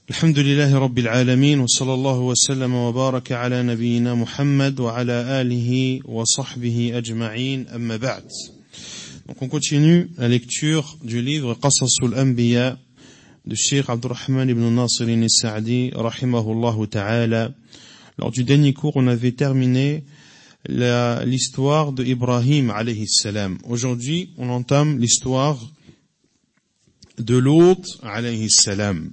الحمد لله رب العالمين وصلى الله وسلم وبارك على نبينا محمد وعلى آله وصحبه أجمعين أما بعد. Donc on continue la lecture du livre Qasasul Anbiya de Cheikh Abdurrahman ibn Nasir al-Sa'di rahimahullah ta'ala. Lors du dernier cours, on avait terminé l'histoire de Ibrahim alayhi salam. Aujourd'hui, on entame l'histoire de Lut alayhi salam.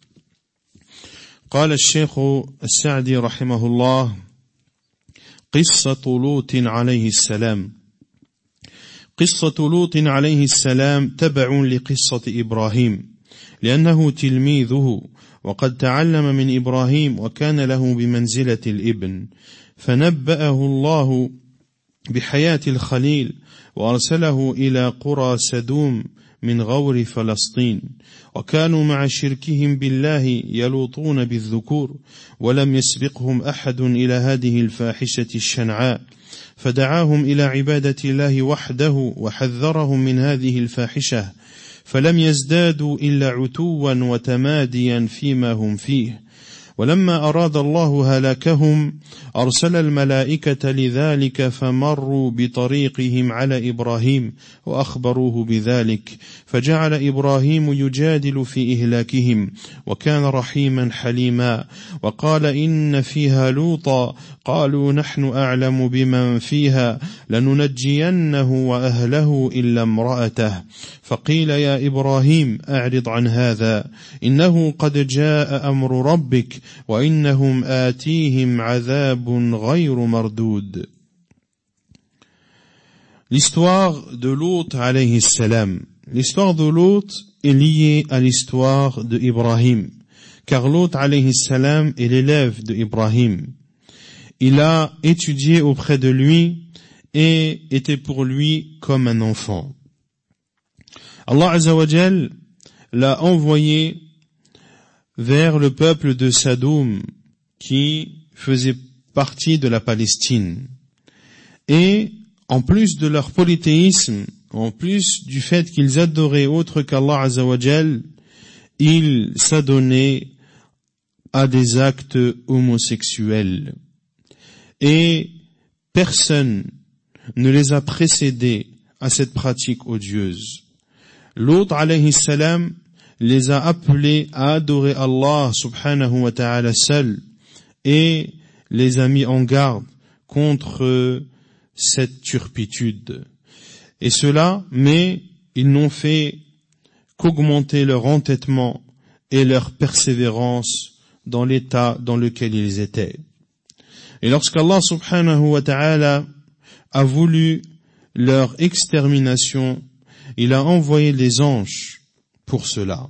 قال الشيخ السعدي رحمه الله: قصة لوط عليه السلام. قصة لوط عليه السلام تبع لقصة إبراهيم، لأنه تلميذه وقد تعلم من إبراهيم وكان له بمنزلة الابن، فنبأه الله بحياة الخليل وأرسله إلى قرى سدوم من غور فلسطين، وكانوا مع شركهم بالله يلوطون بالذكور، ولم يسبقهم أحد إلى هذه الفاحشة الشنعاء، فدعاهم إلى عبادة الله وحده وحذرهم من هذه الفاحشة، فلم يزدادوا إلا عتوا وتماديا فيما هم فيه. ولما أراد الله هلاكهم أرسل الملائكة لذلك، فمروا بطريقهم على إبراهيم وأخبروه بذلك، فجعل إبراهيم يجادل في إهلاكهم، وكان رحيما حليما، وقال: إن فيها لوطا، قالوا: نحن أعلم بمن فيها، لننجينه وأهله إلا امرأته. فقيل: يا إبراهيم أعرض عن هذا، إنه قد جاء أمر ربك، وإنهم آتيهم عذاب غير مردود. L'histoire de Lut alayhi salam. L'histoire de Lut est liée à l'histoire de Ibrahim, car Lut alayhi salam est l'élève de Ibrahim. Il a étudié auprès de lui et était pour lui comme un enfant. Allah Azza wa Jal l'a envoyé vers le peuple de Sadoum qui faisait partie de la Palestine. Et en plus de leur polythéisme, en plus du fait qu'ils adoraient autre qu'Allah Azza wa Jal, ils s'adonnaient à des actes homosexuels. Et personne ne les a précédés à cette pratique odieuse. Lut alayhi salam les a appelés à adorer Allah subhanahu wa ta'ala seul et les a mis en garde contre cette turpitude. Et cela, mais ils n'ont fait qu'augmenter leur entêtement et leur persévérance dans l'état dans lequel ils étaient. Et lorsqu'Allah subhanahu wa ta'ala a voulu leur extermination, il a envoyé les anges pour cela.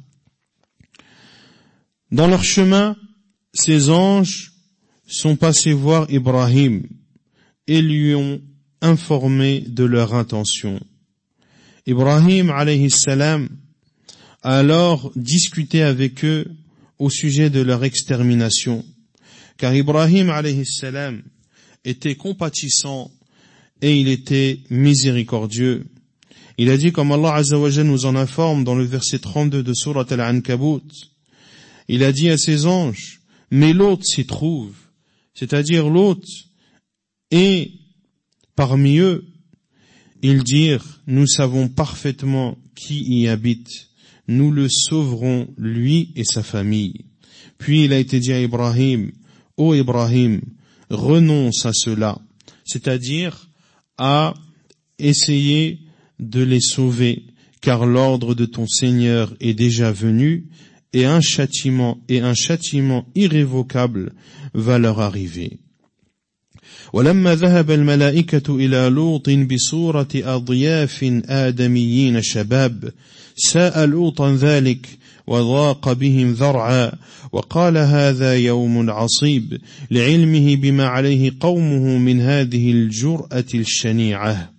Dans leur chemin, ces anges sont passés voir Ibrahim et lui ont informé de leur intention. Ibrahim alayhi salam a alors discuté avec eux au sujet de leur extermination, car Ibrahim alayhi salam était compatissant et il était miséricordieux. Il a dit, comme Allah Azza wa Jalla nous en informe dans le verset 32 de Surat Al-Ankabut, il a dit à ses anges: mais Lot s'y trouve, c'est-à-dire Lot, et parmi eux, ils dirent: nous savons parfaitement qui y habite, nous le sauverons, lui et sa famille. Puis il a été dit à Ibrahim: ô Ibrahim, renonce à cela, c'est-à-dire à essayer de les sauver, car l'ordre de ton Seigneur est déjà venu, et un châtiment irrévocable va leur arriver. ولما ذهب الملائكة إلى لوط بصورة أضياف آدميين شباب ساء لوطا ذلك وضاق بهم ذرعا وقال: هذا يوم عصيب، لعلمه بما عليه قومه من هذه الجرأة الشنيعة.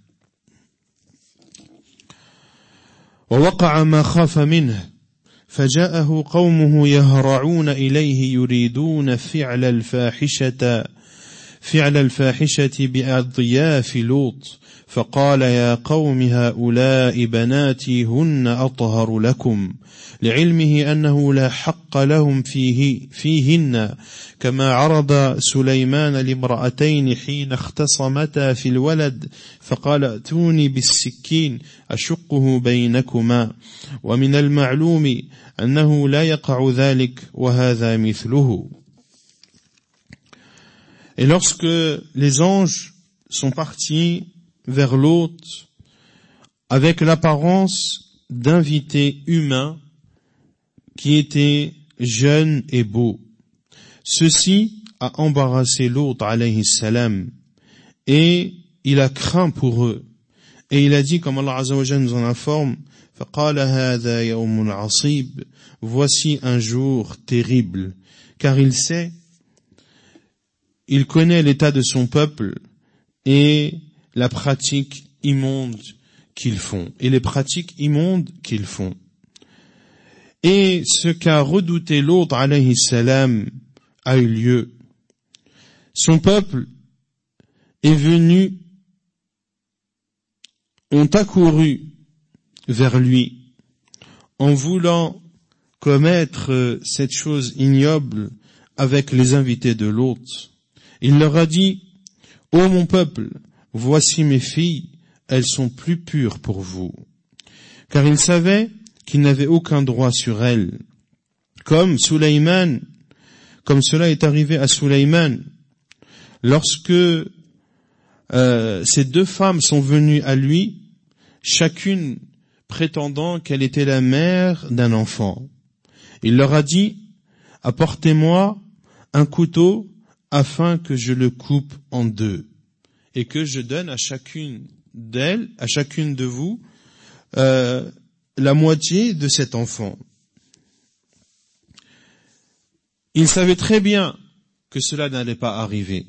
ووقع ما خاف منه، فجاءه قومه يهرعون إليه يريدون فعل الفاحشة، فعل الفاحشة بأضياف لوط فقال يا قوم هؤلاء بناتي هن أطهر لكم لعلمه أنه لا حق لهم فيهن كما عرض سليمان لامرأتين حين اختصمتا في الولد فقال ائتوني بالسكين أشقه بينكما ومن المعلوم أنه لا يقع ذلك وهذا مثله. Et lorsque les anges sont partis vers Lot avec l'apparence d'invités humains qui étaient jeunes et beaux, ceci a embarrassé Lot alayhi salam et il a craint pour eux et il a dit, comme Allah Azza wa Jalla nous en informe, فقال هذا يوم عصيب, voici un jour terrible, car il sait, il connaît l'état de son peuple et la pratique immonde qu'ils font, et les pratiques immondes qu'ils font. Et ce qu'a redouté Lot alayhi salam a eu lieu. Son peuple est venu, ont accouru vers lui en voulant commettre cette chose ignoble avec les invités de Lot. Il leur a dit, ô mon peuple, voici mes filles, elles sont plus pures pour vous. Car il savait qu'il n'avait aucun droit sur elles. Comme cela est arrivé à Sulayman, lorsque ces deux femmes sont venues à lui, chacune prétendant qu'elle était la mère d'un enfant. Il leur a dit, apportez-moi un couteau afin que je le coupe en deux et que je donne à chacune d'elles, à chacune de vous, la moitié de cet enfant. Il savait très bien que cela n'allait pas arriver.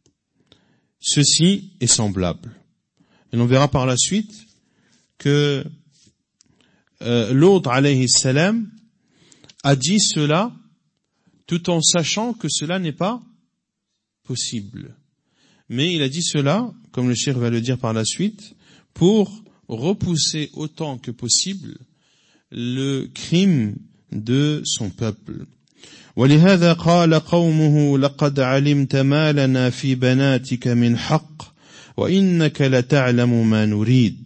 Ceci est semblable. Et l'on verra par la suite que Lot alayhi salam a dit cela tout en sachant que cela n'est pas possible. Mais il a dit cela, comme le cheikh va le dire par la suite, pour repousser autant que possible le crime de son peuple. ولهذا قال قومه لقد علمت ما لنا في بناتك من حق وإنك لتعلم ما نريد.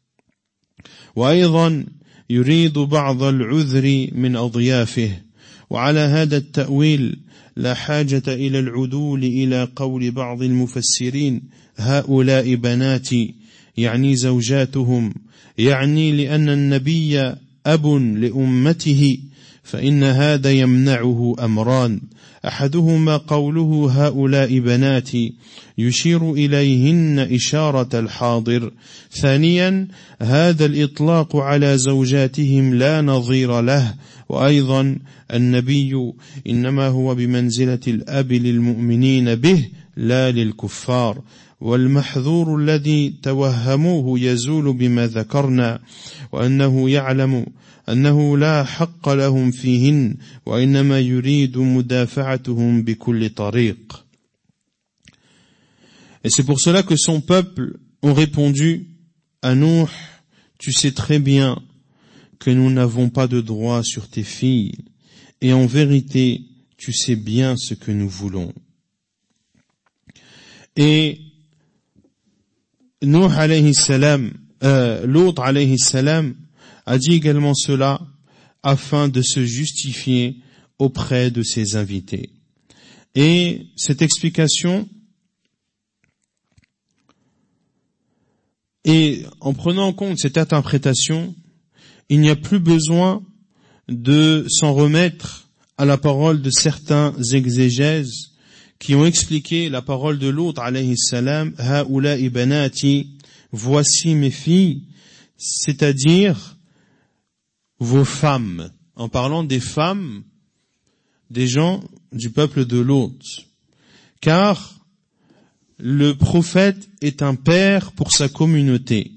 وأيضا يريد بعض العذر من أضيافه. وعلى هذا التأويل لا حاجة إلى العدول إلى قول بعض المفسرين هؤلاء بناتي يعني زوجاتهم يعني لأن النبي أب لأمته فإن هذا يمنعه أمران أحدهما قوله هؤلاء بناتي يشير إليهن إشارة الحاضر ثانيا هذا الإطلاق على زوجاتهم لا نظير له وأيضا النبي إنما هو بمنزلة الأب للمؤمنين به لا للكفار والمحذور الذي توهموه يزول بما ذكرنا وأنه يعلم أنه لا حق لهم فيهن وإنما يريد مدافعتهم بكل طريق. Et c'est pour cela que son peuple ont répondu à Nuh, tu sais très bien que nous n'avons pas de droit sur tes filles, et en vérité, tu sais bien ce que nous voulons. Et Nuh alayhi salam, Lot alayhi salam, a dit également cela afin de se justifier auprès de ses invités. Et cette explication, et en prenant en compte cette interprétation, il n'y a plus besoin de s'en remettre à la parole de certains exégèses qui ont expliqué la parole de Lot alayhi salam, haoula'i banati, voici mes filles, c'est-à-dire vos femmes, en parlant des femmes des gens du peuple de Lot. Car le prophète est un père pour sa communauté.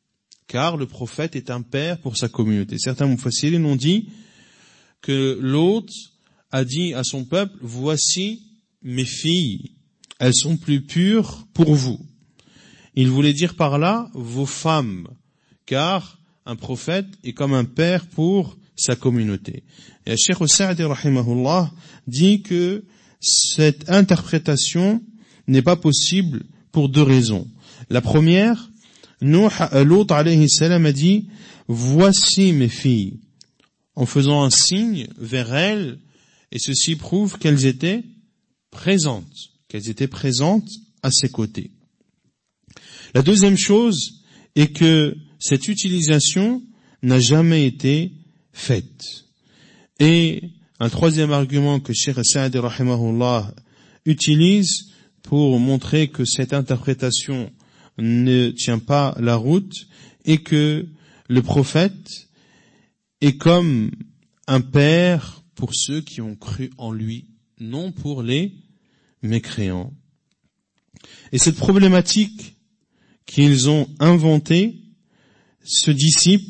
Certains mufassirin ont dit que Lot a dit à son peuple, voici mes filles, elles sont plus pures pour vous. Il voulait dire par là vos femmes, car un prophète est comme un père pour sa communauté. Et Cheikh Saadi rahimahullah dit que cette interprétation n'est pas possible pour deux raisons. La première, Lut alayhi salam a dit « Voici mes filles », en faisant un signe vers elles, et ceci prouve qu'elles étaient présentes à ses côtés. La deuxième chose est que cette utilisation n'a jamais été faite. Et un troisième argument que Cheikh Saadi rahimahullah utilise pour montrer que cette interprétation ne tient pas la route est que le prophète est comme un père pour ceux qui ont cru en lui, non pour les mécréants. Et cette problématique qu'ils ont inventée se dissipe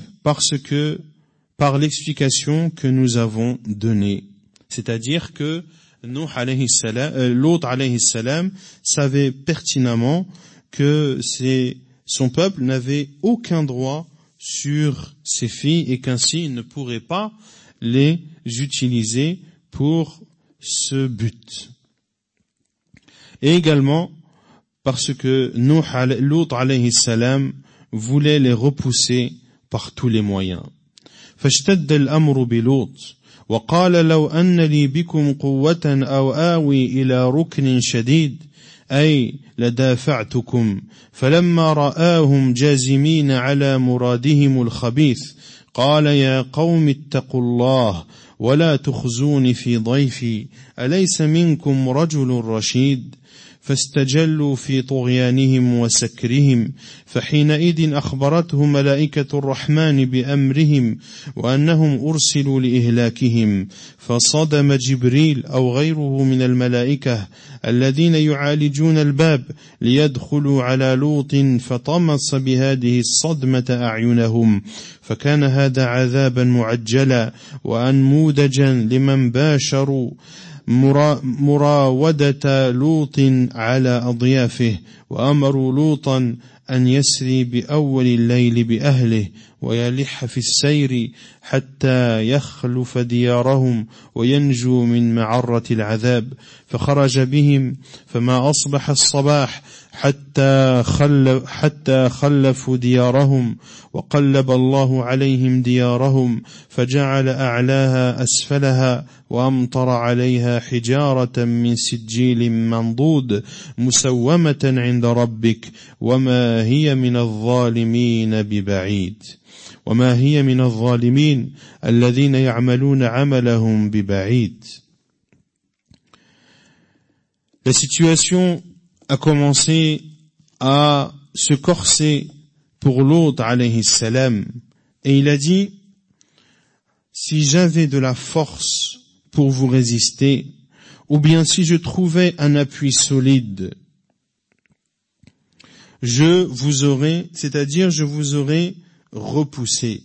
par l'explication que nous avons donnée. C'est-à-dire que Lut alayhi salam savait pertinemment que son peuple n'avait aucun droit sur ses filles et qu'ainsi il ne pourrait pas les utiliser pour ce but. Et également parce que Lut alayhi salam voulait les repousser par tous les moyens. فاشتد الأمر بلوط وقال لو أن لي بكم قوة أو آوي إلى ركن شديد أي لدافعتكم فلما رآهم جازمين على مرادهم الخبيث قال يا قوم اتقوا الله ولا تخزون في ضيفي أليس منكم رجل رشيد فاستجلوا في طغيانهم وسكرهم فحينئذ أخبرتهم ملائكة الرحمن بأمرهم وأنهم أرسلوا لإهلاكهم فصدم جبريل أو غيره من الملائكة الذين يعالجون الباب ليدخلوا على لوط فطمس بهذه الصدمة أعينهم فكان هذا عذابا معجلا وأنموذجا لمن باشروا مراودة لوط على أضيافه وأمروا لوطا أن يسري بأول الليل بأهله ويلح في السير حتى يخلف ديارهم وينجو من معرة العذاب فخرج بهم فما أصبح الصباح حتى خلفوا ديارهم وقلب الله عليهم ديارهم فجعل أعلاها أسفلها وأمطر عليها حجارة من سجيل منضود مسومة عند ربك وما هي من الظالمين ببعيد وما هي من الظالمين الذين يعملون عملهم ببعيد. La situation a commencé à se corser pour Lut alayhi salam et il a dit si j'avais de la force pour vous résister ou bien si je trouvais un appui solide je vous aurais repoussé.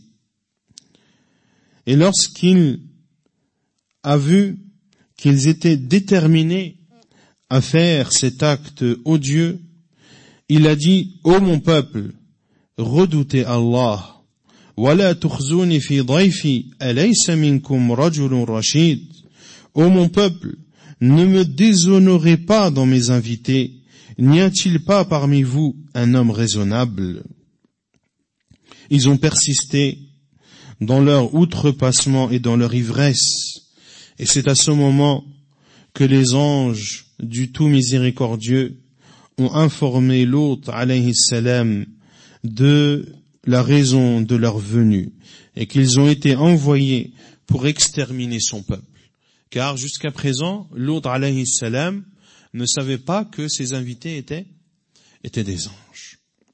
Et lorsqu'il a vu qu'ils étaient déterminés à faire cet acte odieux, il a dit ô mon peuple, redoutez Allah. Wala tukhzuni fi dhayfi alaysa minkum rajulun rashid. Ô mon peuple, ne me déshonorez pas dans mes invités. N'y a-t-il pas parmi vous un homme raisonnable? Ils ont persisté dans leur outrepassement et dans leur ivresse. Et c'est à ce moment que les anges du tout miséricordieux ont informé Lut alayhi salam de la raison de leur venue et qu'ils ont été envoyés pour exterminer son peuple. Car jusqu'à présent, Lut alayhi salam ne savait pas que ses invités étaient des anges.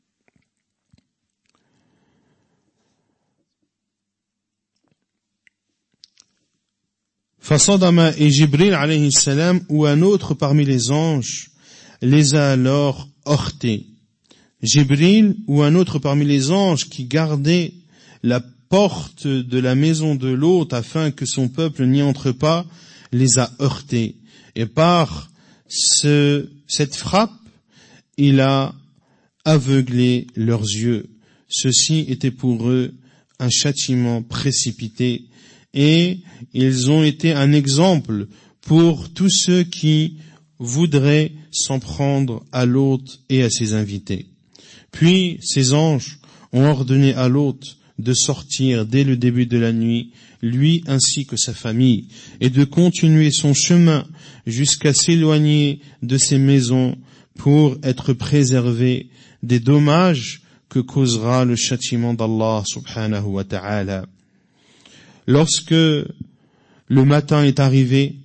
Fasadama et Jibril alayhi salam ou un autre parmi les anges les a alors heurtés. Jibril ou un autre parmi les anges qui gardait la porte de la maison de Lut afin que son peuple n'y entre pas, les a heurtés. Et par cette frappe, il a aveuglé leurs yeux. Ceci était pour eux un châtiment précipité et ils ont été un exemple pour tous ceux qui voudraient s'en prendre à l'hôte et à ses invités. Puis ces anges ont ordonné à l'hôte de sortir dès le début de la nuit, lui ainsi que sa famille, et de continuer son chemin jusqu'à s'éloigner de ses maisons pour être préservé des dommages que causera le châtiment d'Allah subhanahu wa ta'ala. Lorsque le matin est arrivé,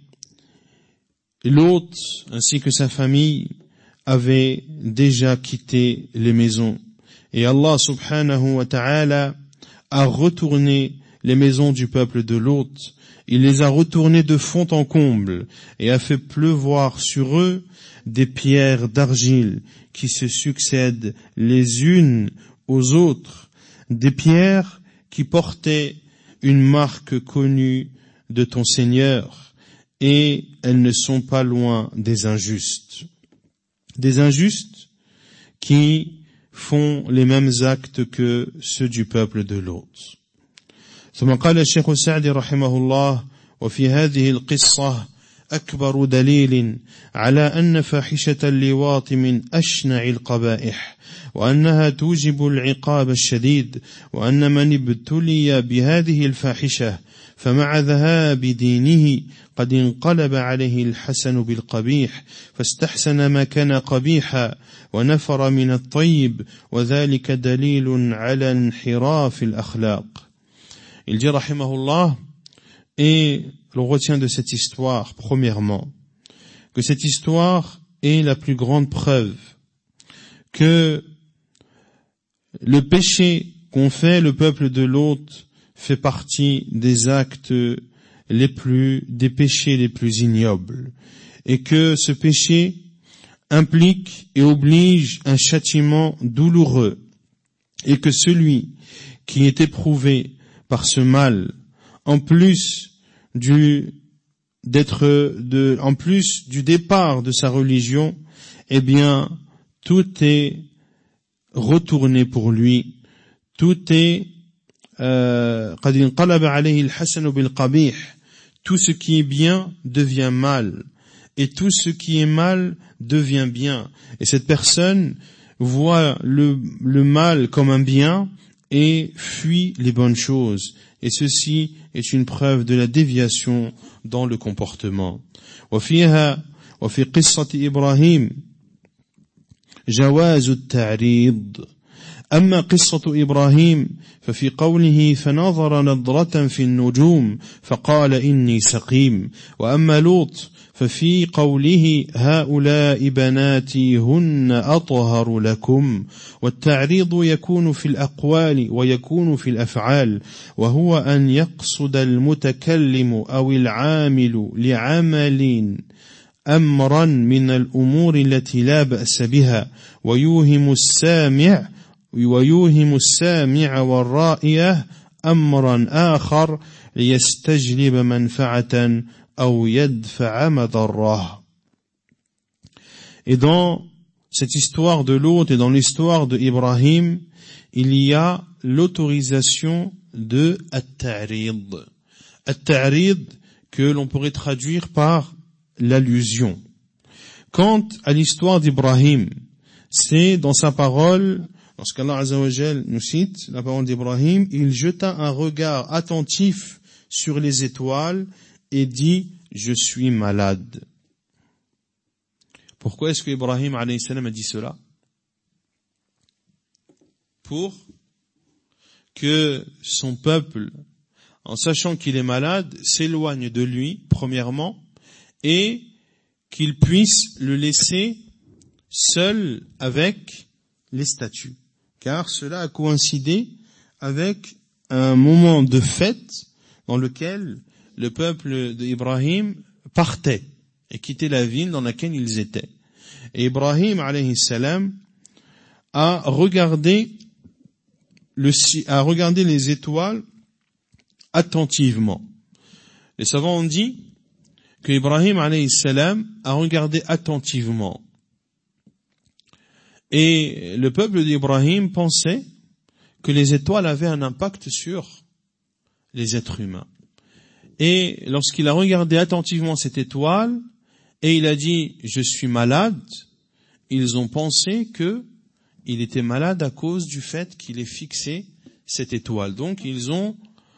l'hôte ainsi que sa famille avaient déjà quitté les maisons. Et Allah subhanahu wa ta'ala a retourné les maisons du peuple de Lot. Il les a retournées de fond en comble et a fait pleuvoir sur eux des pierres d'argile qui se succèdent les unes aux autres, des pierres qui portaient une marque connue de ton Seigneur, et elles ne sont pas loin des injustes. Des injustes qui font les mêmes actes que ceux du peuple de Lot. ثم قال الشيخ السعدي رحمه الله: وفي هذه القصة أكبر دليل على أن فاحشة اللواط من أشنع القبائح، وأنها توجب العقاب الشديد، وأن من ابتلي بهذه الفاحشة فمع ذهاب دينه قد انقلب عليه الحسن بالقبيح فاستحسن ما كان قبيحا ونفر من الطيب، وذلك دليل على انحراف الأخلاق. Il dit rahimahullah, et l'on retient de cette histoire, premièrement, que cette histoire est la plus grande preuve que le péché qu'ont fait le peuple de Lot fait partie des actes des péchés les plus ignobles, et que ce péché implique et oblige un châtiment douloureux, et que celui qui est éprouvé par ce mal, en plus du départ de sa religion, eh bien, tout est retourné pour lui, tout est قد انقلب عليه الحسن بالقبيح, tout ce qui est bien devient mal, et tout ce qui est mal devient bien, et cette personne voit le mal comme un bien et fuit les bonnes choses, et ceci est une preuve de la déviation dans le comportement. وفيها وفي قصة إبراهيم جواز التعريض. أما قصة إبراهيم ففي قوله فنظر نظرة في النجوم فقال إني سقيم. وأما لوط ففي قوله هؤلاء بناتي هن أطهر لكم. والتعريض يكون في الأقوال ويكون في الأفعال، وهو أن يقصد المتكلم أو العامل لعمل أمرا من الأمور التي لا بأس بها ويوهم السامع والرائية أمرا آخر ليستجلب منفعة أو يدفع مضرة. Et dans cette histoire de Lot et dans l'histoire de Ibrahim, il y a l'autorisation de at-ta'rid. At-ta'rid que l'on pourrait traduire par l'allusion. Quant à l'histoire d'Ibrahim, c'est dans sa parole, lorsqu'Allah Azza wa Jal nous cite la parole d'Ibrahim, il jeta un regard attentif sur les étoiles et dit: je suis malade. Pourquoi est-ce que Ibrahim alayhi salam a dit cela? Pour que son peuple, en sachant qu'il est malade, s'éloigne de lui, premièrement, et qu'il puisse le laisser seul avec les statues. Car cela a coïncidé avec un moment de fête dans lequel le peuple d'Ibrahim partait et quittait la ville dans laquelle ils étaient. Et Ibrahim alayhi salam a regardé les étoiles attentivement. Les savants ont dit que Ibrahim alayhi salam a regardé attentivement. Et le peuple d'Ibrahim pensait que les étoiles avaient un impact sur les êtres humains. Et lorsqu'il a regardé attentivement cette étoile, et il a dit « je suis malade », ils ont pensé que il était malade à cause du fait qu'il ait fixé cette étoile. Donc ils ont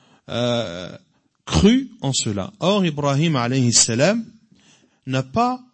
cru en cela. Or Ibrahim alayhi salam n'a pas,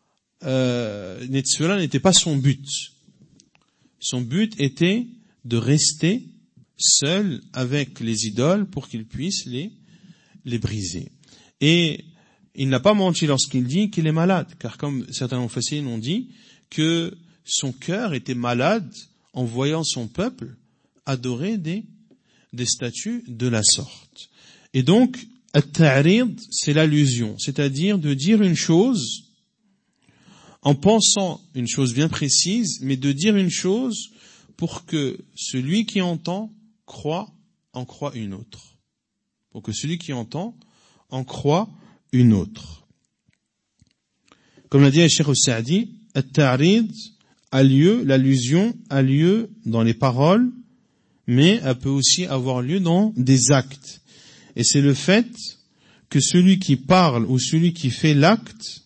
cela n'était pas son but. Son but était de rester seul avec les idoles pour qu'il puisse les briser. Et il n'a pas menti lorsqu'il dit qu'il est malade, car comme certains mufassirin ont dit que son cœur était malade en voyant son peuple adorer des statues de la sorte. Et donc, at-ta'rid, c'est l'allusion, c'est-à-dire de dire une chose en pensant une chose bien précise, mais de dire une chose pour que celui qui entend en croit une autre. Pour que celui qui entend en croit une autre. Comme l'a dit le Cheikh Saadi, at-ta'rid a lieu, l'allusion a lieu dans les paroles, mais elle peut aussi avoir lieu dans des actes. Et c'est le fait que celui qui parle ou celui qui fait l'acte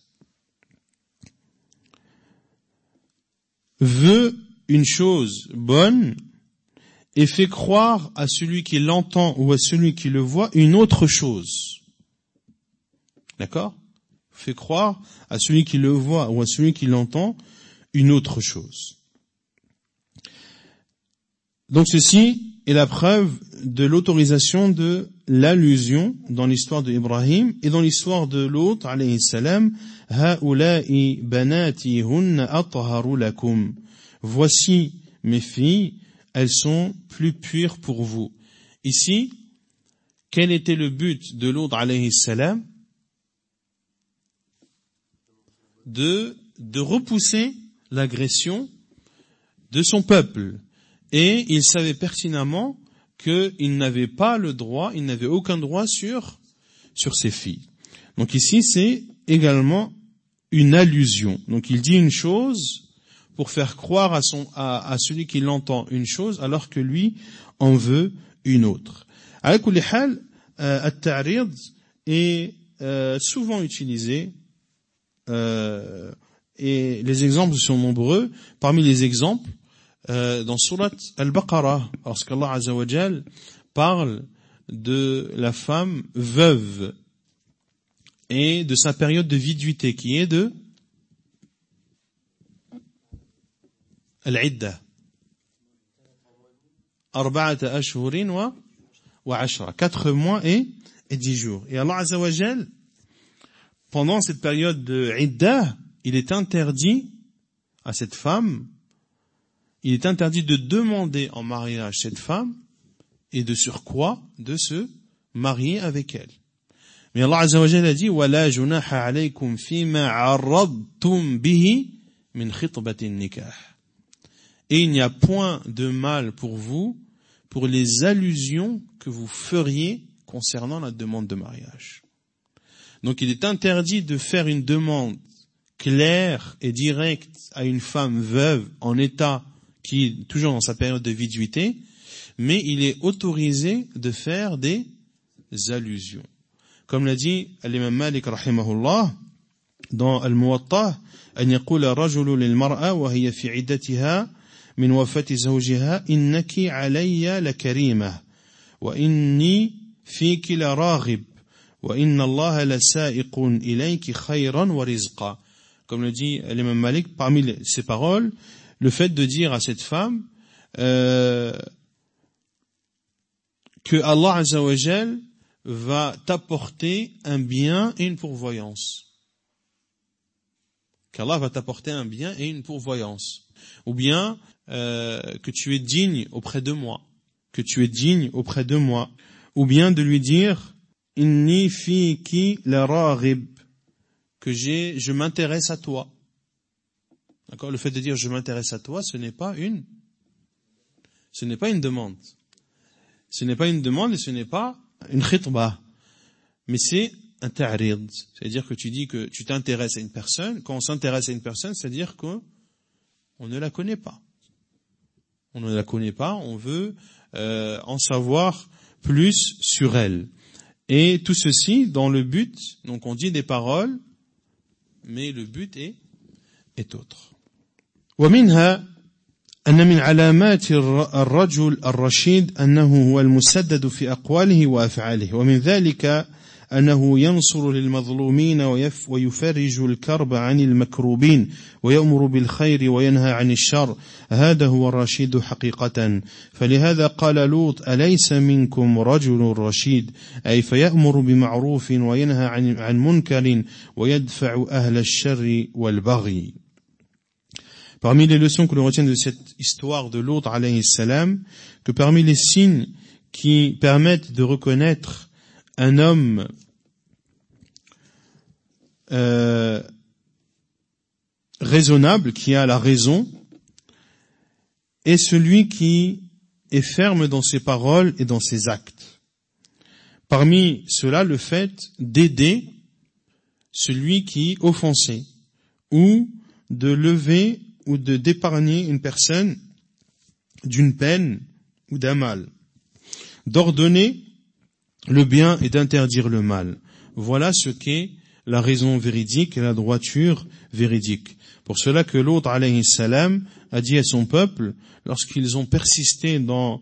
veut une chose bonne et fait croire à celui qui l'entend ou à celui qui le voit une autre chose. D'accord ? Fait croire à celui qui le voit ou à celui qui l'entend une autre chose. Donc ceci est la preuve de l'autorisation de l'allusion dans l'histoire d'Ibrahim et dans l'histoire de l'autre, alayhi salam, « Ha'ula'i banati hunna atharu lakum » Voici mes filles, elles sont plus pures pour vous. Ici, quel était le but de l'autre, alayhi salam? De repousser l'agression de son peuple. Et il savait pertinemment qu'il n'avait pas le droit, il n'avait aucun droit sur ses filles. Donc ici, c'est également une allusion. Donc il dit une chose pour faire croire à celui qui l'entend une chose, alors que lui en veut une autre. Ala kulli hal, at-ta'rid est souvent utilisé, et les exemples sont nombreux. Parmi les exemples, dans Surat Al-Baqarah, lorsqu'Allah Azza wa Jal parle de la femme veuve et de sa période de viduité qui est de Al-Idda. Arba'ata ashhurin wa ashra. 4 mois et 10 jours. Et Allah Azza wa Jal, pendant cette période de Idda, il est interdit à cette femme, il est interdit de demander en mariage cette femme et de surcroît de se marier avec elle. Mais Allah Azza wa Jalla a dit وَلَا جُنَاحَ عَلَيْكُمْ فِي مَا عَرَّضْتُمْ بِهِ مِنْ خِطْبَةِ النِّكَاحِ. Et il n'y a point de mal pour vous pour les allusions que vous feriez concernant la demande de mariage. Donc il est interdit de faire une demande claire et directe à une femme veuve en état qui est toujours dans sa période de viduité, mais il est autorisé de faire des allusions. Comme l'a dit l'imam Malik rahimahullah dans Al-Muwatta, أن يقول الرجل للمرأة وهي في عدتها من وفاة زوجها إنك علي لكريمة وإني فيك لراغب وإن الله لسائق إليك خيرا ورزقا. Comme le dit l'imam Malik, parmi ces paroles, le fait de dire à cette femme que Allah Azza wa Jal va t'apporter un bien et une pourvoyance. Qu'Allah va t'apporter un bien et une pourvoyance. Ou bien que tu es digne auprès de moi. Que tu es digne auprès de moi. Ou bien de lui dire Inni fiki la raghib, que je m'intéresse à toi. D'accord? Le fait de dire je m'intéresse à toi, ce n'est pas une demande. Ce n'est pas une demande et ce n'est pas une khitba. Mais c'est un ta'rid, c'est-à-dire que tu dis que tu t'intéresses à une personne. Quand on s'intéresse à une personne, c'est-à-dire que on ne la connaît pas. On ne la connaît pas, on veut en savoir plus sur elle. Et tout ceci dans le but, donc on dit des paroles, mais le but est autre. ومنها أن من علامات الرجل الرشيد أنه هو المسدد في أقواله وأفعاله ومن ذلك أنه ينصر للمظلومين ويفرج الكرب عن المكروبين ويأمر بالخير وينهى عن الشر هذا هو الرشيد حقيقة فلهذا قال لوط أليس منكم رجل رشيد أي فيأمر بمعروف وينهى عن منكر ويدفع أهل الشر والبغي. Parmi les leçons que l'on retient de cette histoire de Lot alayhi salam, que parmi les signes qui permettent de reconnaître un homme raisonnable, qui a la raison, est celui qui est ferme dans ses paroles et dans ses actes. Parmi cela, le fait d'aider celui qui est offensé, ou de lever ou de d'épargner une personne d'une peine ou d'un mal, d'ordonner le bien et d'interdire le mal. Voilà ce qu'est la raison véridique et la droiture véridique. Pour cela que Lot alayhi salam a dit à son peuple, lorsqu'ils ont persisté dans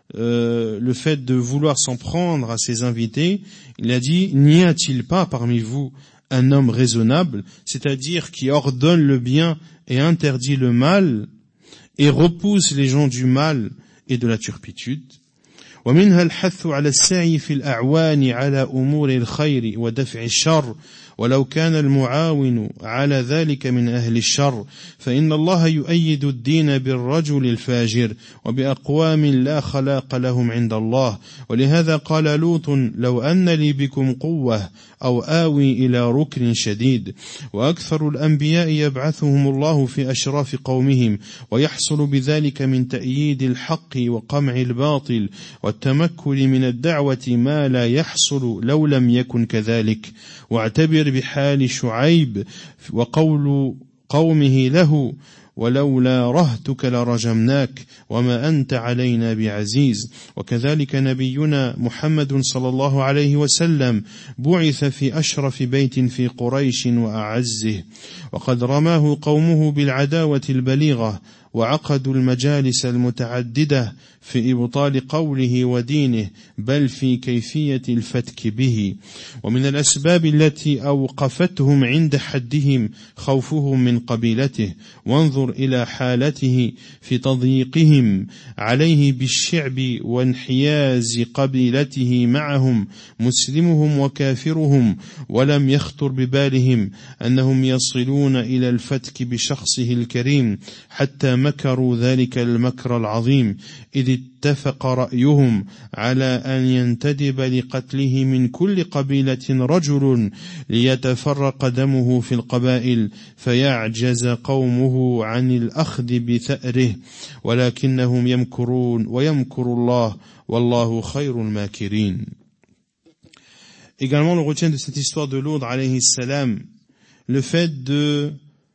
le fait de vouloir s'en prendre à ses invités, il a dit, n'y a-t-il pas parmi vous un homme raisonnable, c'est-à-dire qui ordonne le bien et interdit le mal et repousse les gens du mal et de la turpitude. ومنها الحث على السعي في الأعوان على أمور الخير ودفع الشر ولو كان المعاون على ذلك من أهل الشر فإن الله يؤيد الدين بالرجل الفاجر وبأقوام لا خلاق لهم عند الله ولهذا قال لوط لو أن لي بكم قوة أو آوي إلى ركن شديد وأكثر الأنبياء يبعثهم الله في أشراف قومهم ويحصل بذلك من تأييد الحق وقمع الباطل والتمكن من الدعوة ما لا يحصل لو لم يكن كذلك واعتبر بحال شعيب وقول قومه له ولولا رهتك لرجمناك وما أنت علينا بعزيز وكذلك نبينا محمد صلى الله عليه وسلم بعث في أشرف بيت في قريش وأعزه وقد رماه قومه بالعداوة البليغة وعقدوا المجالس المتعددة في إبطال قوله ودينه بل في كيفية الفتك به ومن الأسباب التي أوقفتهم عند حدهم خوفهم من قبيلته وانظر إلى حالته في تضييقهم عليه بالشعب وانحياز قبيلته معهم مسلمهم وكافرهم ولم يخطر ببالهم أنهم يصلون إلى الفتك بشخصه الكريم حتى مكروا ذلك المكر العظيم إذ اتفق رأيهم على أن ينتدب لقتله من كل قبيلة رجل ليتفرق دمه في القبائل فيعجز قومه عن الأخذ بثأره ولكنهم يمكرون ويمكر الله والله خير الماكرين. Également, on retient de cette histoire de Lot alayhi salam le fait de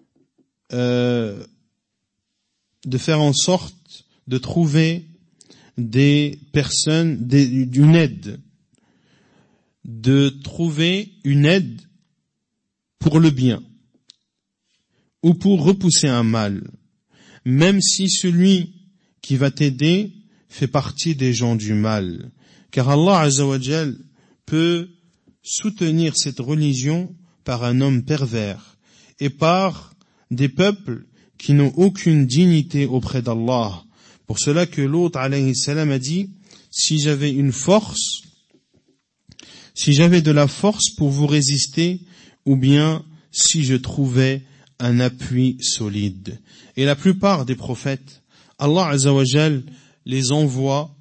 faire en sorte de trouver des personnes, d'une aide, de trouver une aide pour le bien ou pour repousser un mal, même si celui qui va t'aider fait partie des gens du mal. Car Allah Azza wa Jal peut soutenir cette religion par un homme pervers et par des peuples qui n'ont aucune dignité auprès d'Allah. Pour cela que Lot alayhi salam a dit, si j'avais de la force pour vous résister, ou bien si je trouvais un appui solide. Et la plupart des prophètes, Allah Azza wa Jal les envoie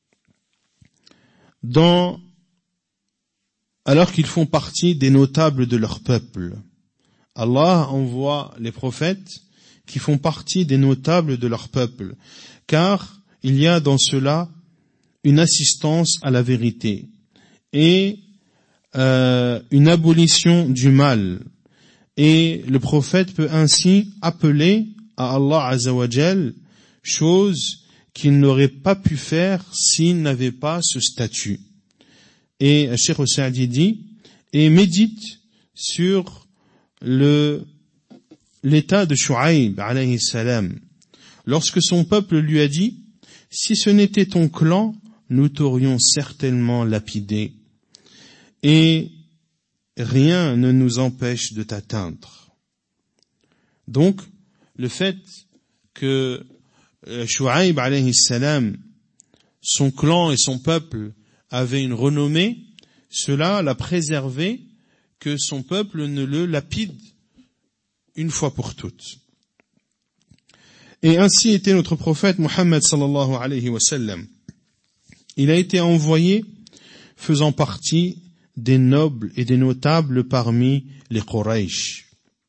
alors qu'ils font partie des notables de leur peuple. Allah envoie les prophètes qui font partie des notables de leur peuple, car il y a dans cela une assistance à la vérité et une abolition du mal. Et le prophète peut ainsi appeler à Allah Azza wa Jal, chose qu'il n'aurait pas pu faire s'il n'avait pas ce statut. Et Cheikh Saadi dit, et médite sur l'état de Shu'aib alayhi salam, lorsque son peuple lui a dit, si ce n'était ton clan, nous t'aurions certainement lapidé, et rien ne nous empêche de t'atteindre. Donc, le fait que Shu'aib alayhi salam, son clan et son peuple avaient une renommée, cela l'a préservé que son peuple ne le lapide une fois pour toutes. Et ainsi était notre prophète Muhammad sallallahu alayhi wa sallam. Il a été envoyé faisant partie des nobles et des notables parmi les Quraysh.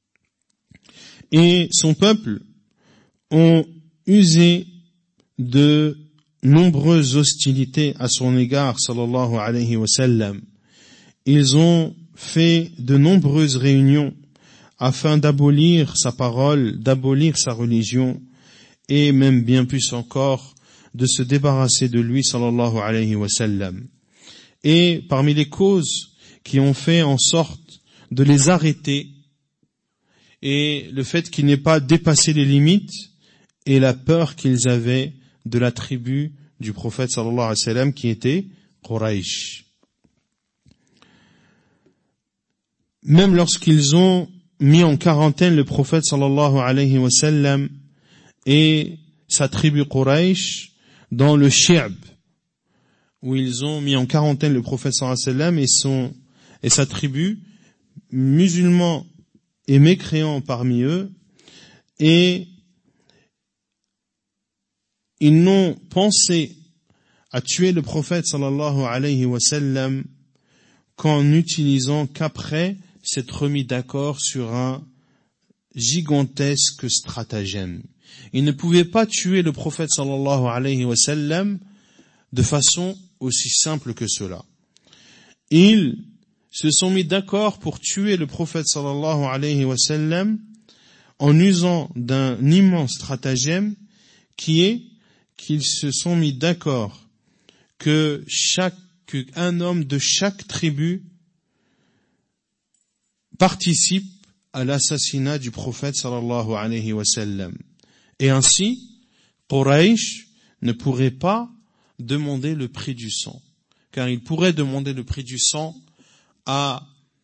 Et son peuple ont usé de nombreuses hostilités à son égard, sallallahu alayhi wa sallam. Ils ont fait de nombreuses réunions afin d'abolir sa parole, d'abolir sa religion, et même bien plus encore, de se débarrasser de lui, sallallahu alayhi wa sallam. Et parmi les causes qui ont fait en sorte de les arrêter, et le fait qu'ils n'aient pas dépassé les limites, et la peur qu'ils avaient de la tribu du prophète sallallahu alayhi wa sallam qui était Quraysh. Même lorsqu'ils ont mis en quarantaine le prophète sallallahu alayhi wa sallam et sa tribu Quraysh dans le Shi'b, où ils ont mis en quarantaine le prophète sallallahu alayhi wa sallam et sa tribu, musulmans et mécréants parmi eux, et ils n'ont pensé à tuer le prophète sallallahu alayhi wa sallam qu'en utilisant qu'après s'être remis d'accord sur un gigantesque stratagème. Ils ne pouvaient pas tuer le prophète sallallahu alayhi wa sallam de façon aussi simple que cela. Ils se sont mis d'accord pour tuer le prophète sallallahu alayhi wa sallam en usant d'un immense stratagème qui est qu'ils se sont mis d'accord qu'un homme de chaque tribu participe à l'assassinat du prophète sallallahu alayhi wa sallam. Et ainsi, Quraysh ne pourrait pas demander le prix du sang, car il pourrait demander le prix du sang à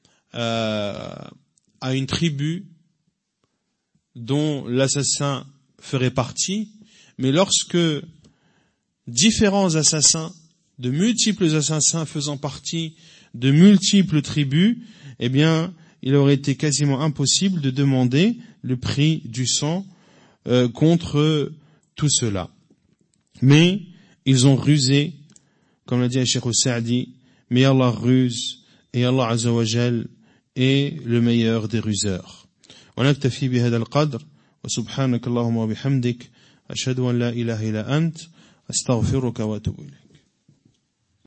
une tribu dont l'assassin ferait partie, mais lorsque différents assassins, de multiples assassins faisant partie de multiples tribus, eh bien, il aurait été quasiment impossible de demander le prix du sang contre tout cela. Mais ils ont rusé, comme l'a dit Cheikh Saadi, mais Allah ruse et Allah Azza wa Jal est le meilleur des ruseurs. ونكتفي بهذا القدر وسبحانك اللهم وبحمدك أشهد أن لا إله إلا أنت أستغفرك وأتوب إليك.